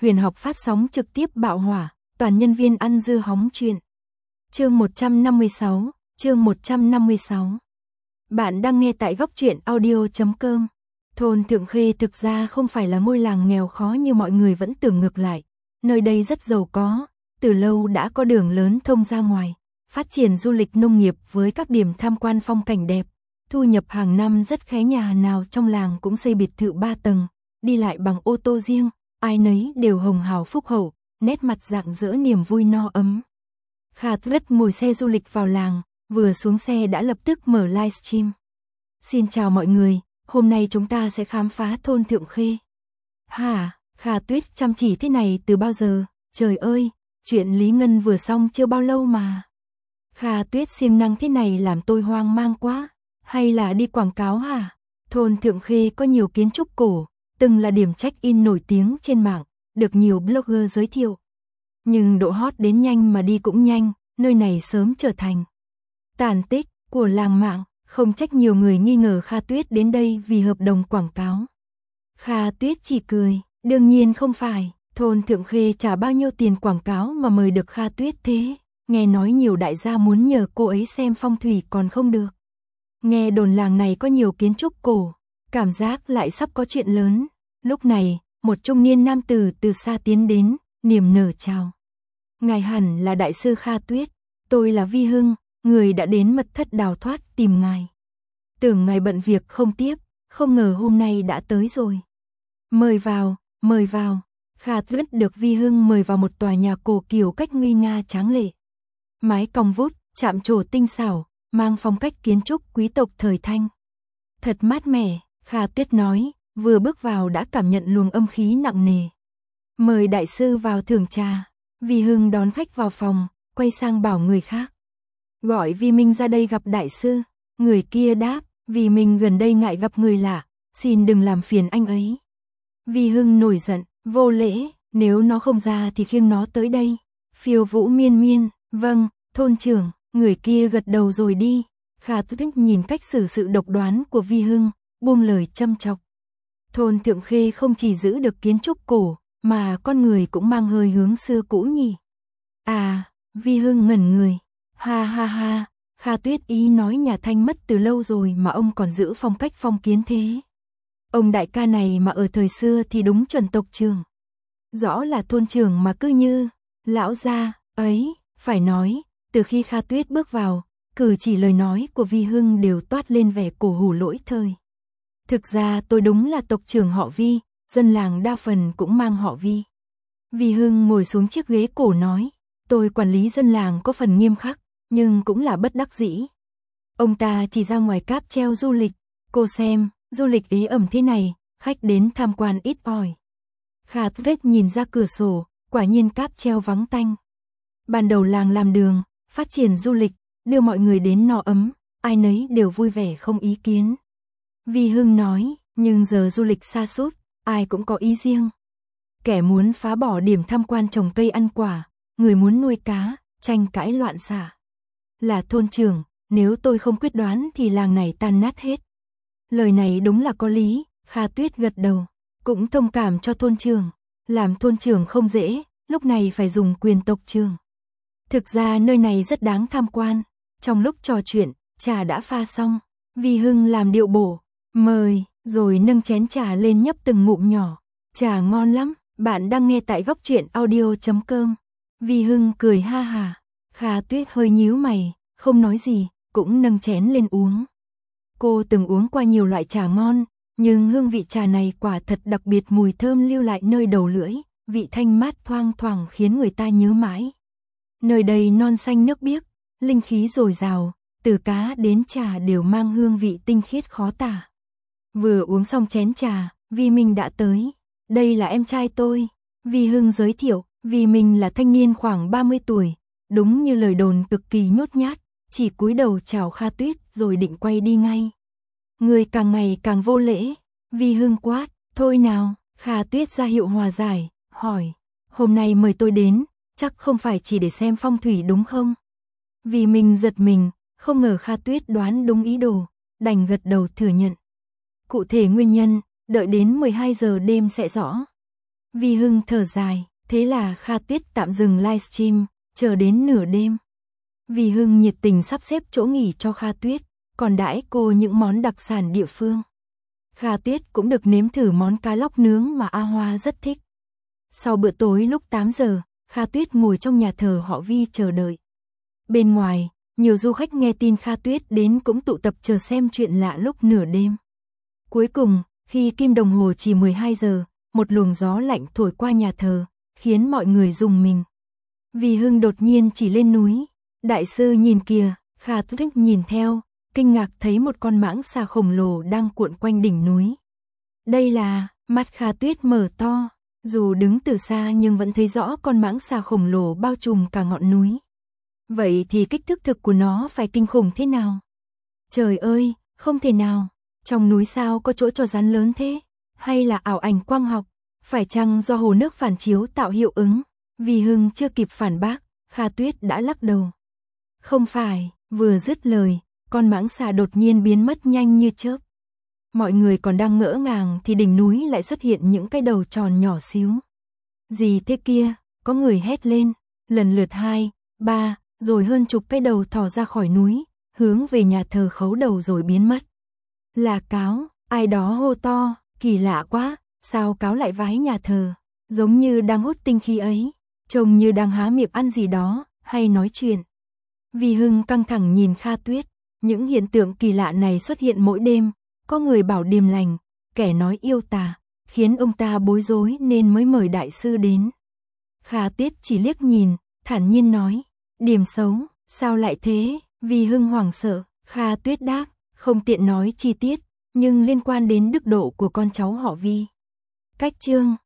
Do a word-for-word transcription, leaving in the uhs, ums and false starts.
Huyền học phát sóng trực tiếp bạo hỏa, toàn nhân viên ăn dưa hóng chuyện. Chương một trăm năm mươi sáu, chương một trăm năm mươi sáu. Bạn đang nghe tại góc truyện audio chấm com. Thôn Thượng Khê thực ra không phải là ngôi làng nghèo khó như mọi người vẫn tưởng, ngược lại. Nơi đây rất giàu có, từ lâu đã có đường lớn thông ra ngoài, phát triển du lịch nông nghiệp với các điểm tham quan phong cảnh đẹp. Thu nhập hàng năm rất khá, nhà nào trong làng cũng xây biệt thự ba tầng, đi lại bằng ô tô riêng, ai nấy đều hồng hào phúc hậu, nét mặt rạng rỡ niềm vui no ấm. Kha Tuyết ngồi xe du lịch vào làng, vừa xuống xe đã lập tức mở livestream. Xin chào mọi người, hôm nay chúng ta sẽ khám phá thôn Thượng Khê. Hả, Kha Tuyết chăm chỉ thế này từ bao giờ? Trời ơi, chuyện Lý Ngân vừa xong chưa bao lâu mà. Kha Tuyết siêng năng thế này làm tôi hoang mang quá. Hay là đi quảng cáo hả? Thôn Thượng Khê có nhiều kiến trúc cổ, từng là điểm check-in nổi tiếng trên mạng, được nhiều blogger giới thiệu. Nhưng độ hot đến nhanh mà đi cũng nhanh, nơi này sớm trở thành tàn tích của làng mạng, không trách nhiều người nghi ngờ Kha Tuyết đến đây vì hợp đồng quảng cáo. Kha Tuyết chỉ cười, đương nhiên không phải, thôn Thượng Khê trả bao nhiêu tiền quảng cáo mà mời được Kha Tuyết thế, nghe nói nhiều đại gia muốn nhờ cô ấy xem phong thủy còn không được. Nghe đồn làng này có nhiều kiến trúc cổ, cảm giác lại sắp có chuyện lớn. Lúc này, một trung niên nam tử từ xa tiến đến, niềm nở chào. Ngài hẳn là đại sư Kha Tuyết, tôi là Vi Hưng, người đã đến mật thất đào thoát tìm ngài. Tưởng ngài bận việc không tiếp, không ngờ hôm nay đã tới rồi. Mời vào, mời vào. Kha Tuyết được Vi Hưng mời vào một tòa nhà cổ kiểu cách nguy nga tráng lệ. Mái cong vút, chạm trổ tinh xảo, mang phong cách kiến trúc quý tộc thời Thanh. Thật mát mẻ, Kha Tuyết nói, vừa bước vào đã cảm nhận luồng âm khí nặng nề. Mời đại sư vào thưởng trà. Vi Hưng đón khách vào phòng, quay sang bảo người khác. Gọi Vi Minh ra đây gặp đại sư. Người kia đáp, vì mình gần đây ngại gặp người lạ, xin đừng làm phiền anh ấy. Vi Hưng nổi giận, vô lễ, nếu nó không ra thì khiêng nó tới đây. Phiêu Vũ miên miên, vâng, thôn trưởng. Người kia gật đầu rồi đi. Kha Tuyết nhìn cách xử sự độc đoán của Vi Hưng, buông lời châm chọc. Thôn Thượng Khê không chỉ giữ được kiến trúc cổ, mà con người cũng mang hơi hướng xưa cũ nhỉ. À, Vi Hưng ngẩn người. Ha ha ha, Kha Tuyết ý nói nhà Thanh mất từ lâu rồi mà ông còn giữ phong cách phong kiến thế. Ông đại ca này mà ở thời xưa thì đúng chuẩn tộc trưởng. Rõ là thôn trưởng mà cứ như lão gia ấy, phải nói. Từ khi Kha Tuyết bước vào, cử chỉ lời nói của Vi Hưng đều toát lên vẻ cổ hủ lỗi thời. Thực ra tôi đúng là tộc trưởng họ Vi, dân làng đa phần cũng mang họ Vi. Vi Hưng ngồi xuống chiếc ghế cổ nói, tôi quản lý dân làng có phần nghiêm khắc, nhưng cũng là bất đắc dĩ. Ông ta chỉ ra ngoài cáp treo du lịch, cô xem, du lịch Ý ẩm thế này, khách đến tham quan ít ỏi. Kha Tuyết nhìn ra cửa sổ, quả nhiên cáp treo vắng tanh. Ban đầu làng làm đường, phát triển du lịch, đưa mọi người đến no ấm, ai nấy đều vui vẻ không ý kiến. Vi Hưng nói, nhưng giờ du lịch sa sút, ai cũng có ý riêng. Kẻ muốn phá bỏ điểm tham quan trồng cây ăn quả, người muốn nuôi cá, tranh cãi loạn xạ. Là thôn trưởng, nếu tôi không quyết đoán thì làng này tan nát hết. Lời này đúng là có lý, Kha Tuyết gật đầu, cũng thông cảm cho thôn trưởng. Làm thôn trưởng không dễ, lúc này phải dùng quyền tộc trưởng. Thực ra nơi này rất đáng tham quan. Trong lúc trò chuyện, trà đã pha xong. Vi Hưng làm điệu bổ, mời, rồi nâng chén trà lên nhấp từng ngụm nhỏ. Trà ngon lắm, bạn đang nghe tại góc truyện audio chấm com. Vi Hưng cười ha hà. Kha Tuyết hơi nhíu mày, không nói gì, cũng nâng chén lên uống. Cô từng uống qua nhiều loại trà ngon, nhưng hương vị trà này quả thật đặc biệt, mùi thơm lưu lại nơi đầu lưỡi, vị thanh mát thoang thoảng khiến người ta nhớ mãi. Nơi đây non xanh nước biếc, linh khí dồi dào, từ cá đến trà đều mang hương vị tinh khiết khó tả. Vừa uống xong chén trà, Vi Minh đã tới. Đây là em trai tôi. Vi Hưng giới thiệu, Vi Minh là thanh niên khoảng ba mươi tuổi, đúng như lời đồn cực kỳ nhút nhát, chỉ cúi đầu chào Kha Tuyết rồi định quay đi ngay. Người càng ngày càng vô lễ. Vi Hưng quát, thôi nào. Kha Tuyết ra hiệu hòa giải, hỏi, hôm nay mời tôi đến, chắc không phải chỉ để xem phong thủy đúng không? Vì mình giật mình, không ngờ Kha Tuyết đoán đúng ý đồ, đành gật đầu thừa nhận. Cụ thể nguyên nhân, đợi đến mười hai giờ đêm sẽ rõ. Vi Hưng thở dài, thế là Kha Tuyết tạm dừng livestream, chờ đến nửa đêm. Vi Hưng nhiệt tình sắp xếp chỗ nghỉ cho Kha Tuyết, còn đãi cô những món đặc sản địa phương. Kha Tuyết cũng được nếm thử món cá lóc nướng mà A Hoa rất thích. Sau bữa tối lúc tám giờ, Kha Tuyết ngồi trong nhà thờ họ Vi chờ đợi. Bên ngoài, nhiều du khách nghe tin Kha Tuyết đến cũng tụ tập chờ xem chuyện lạ lúc nửa đêm. Cuối cùng, khi kim đồng hồ chỉ mười hai giờ, một luồng gió lạnh thổi qua nhà thờ, khiến mọi người rùng mình. Vi Hưng đột nhiên chỉ lên núi. Đại sư nhìn kìa, Kha Tuyết nhìn theo, kinh ngạc thấy một con mãng xà khổng lồ đang cuộn quanh đỉnh núi. Đây là, mắt Kha Tuyết mở to, dù đứng từ xa nhưng vẫn thấy rõ con mãng xà khổng lồ bao trùm cả ngọn núi. Vậy thì kích thước thực của nó phải kinh khủng thế nào? Trời ơi, không thể nào, trong núi sao có chỗ cho rắn lớn thế? Hay là ảo ảnh quang học? Phải chăng do hồ nước phản chiếu tạo hiệu ứng? Vi Hưng chưa kịp phản bác, Kha Tuyết đã lắc đầu. Không phải, vừa dứt lời, con mãng xà đột nhiên biến mất nhanh như chớp. Mọi người còn đang ngỡ ngàng thì đỉnh núi lại xuất hiện những cái đầu tròn nhỏ xíu. Gì thế kia? Có người hét lên, lần lượt hai, ba, rồi hơn chục cái đầu thò ra khỏi núi, hướng về nhà thờ khấu đầu rồi biến mất. Là cáo, ai đó hô to, kỳ lạ quá, sao cáo lại vái nhà thờ, giống như đang hút tinh khí ấy, trông như đang há miệng ăn gì đó, hay nói chuyện. Vi Hưng căng thẳng nhìn Kha Tuyết, những hiện tượng kỳ lạ này xuất hiện mỗi đêm, có người bảo điềm lành, kẻ nói yêu tà, khiến ông ta bối rối nên mới mời đại sư đến. Kha Tuyết chỉ liếc nhìn, thản nhiên nói, điềm xấu, sao lại thế? Vi Hưng hoảng sợ, Kha Tuyết đáp, không tiện nói chi tiết, nhưng liên quan đến đức độ của con cháu họ Vi. Cách chương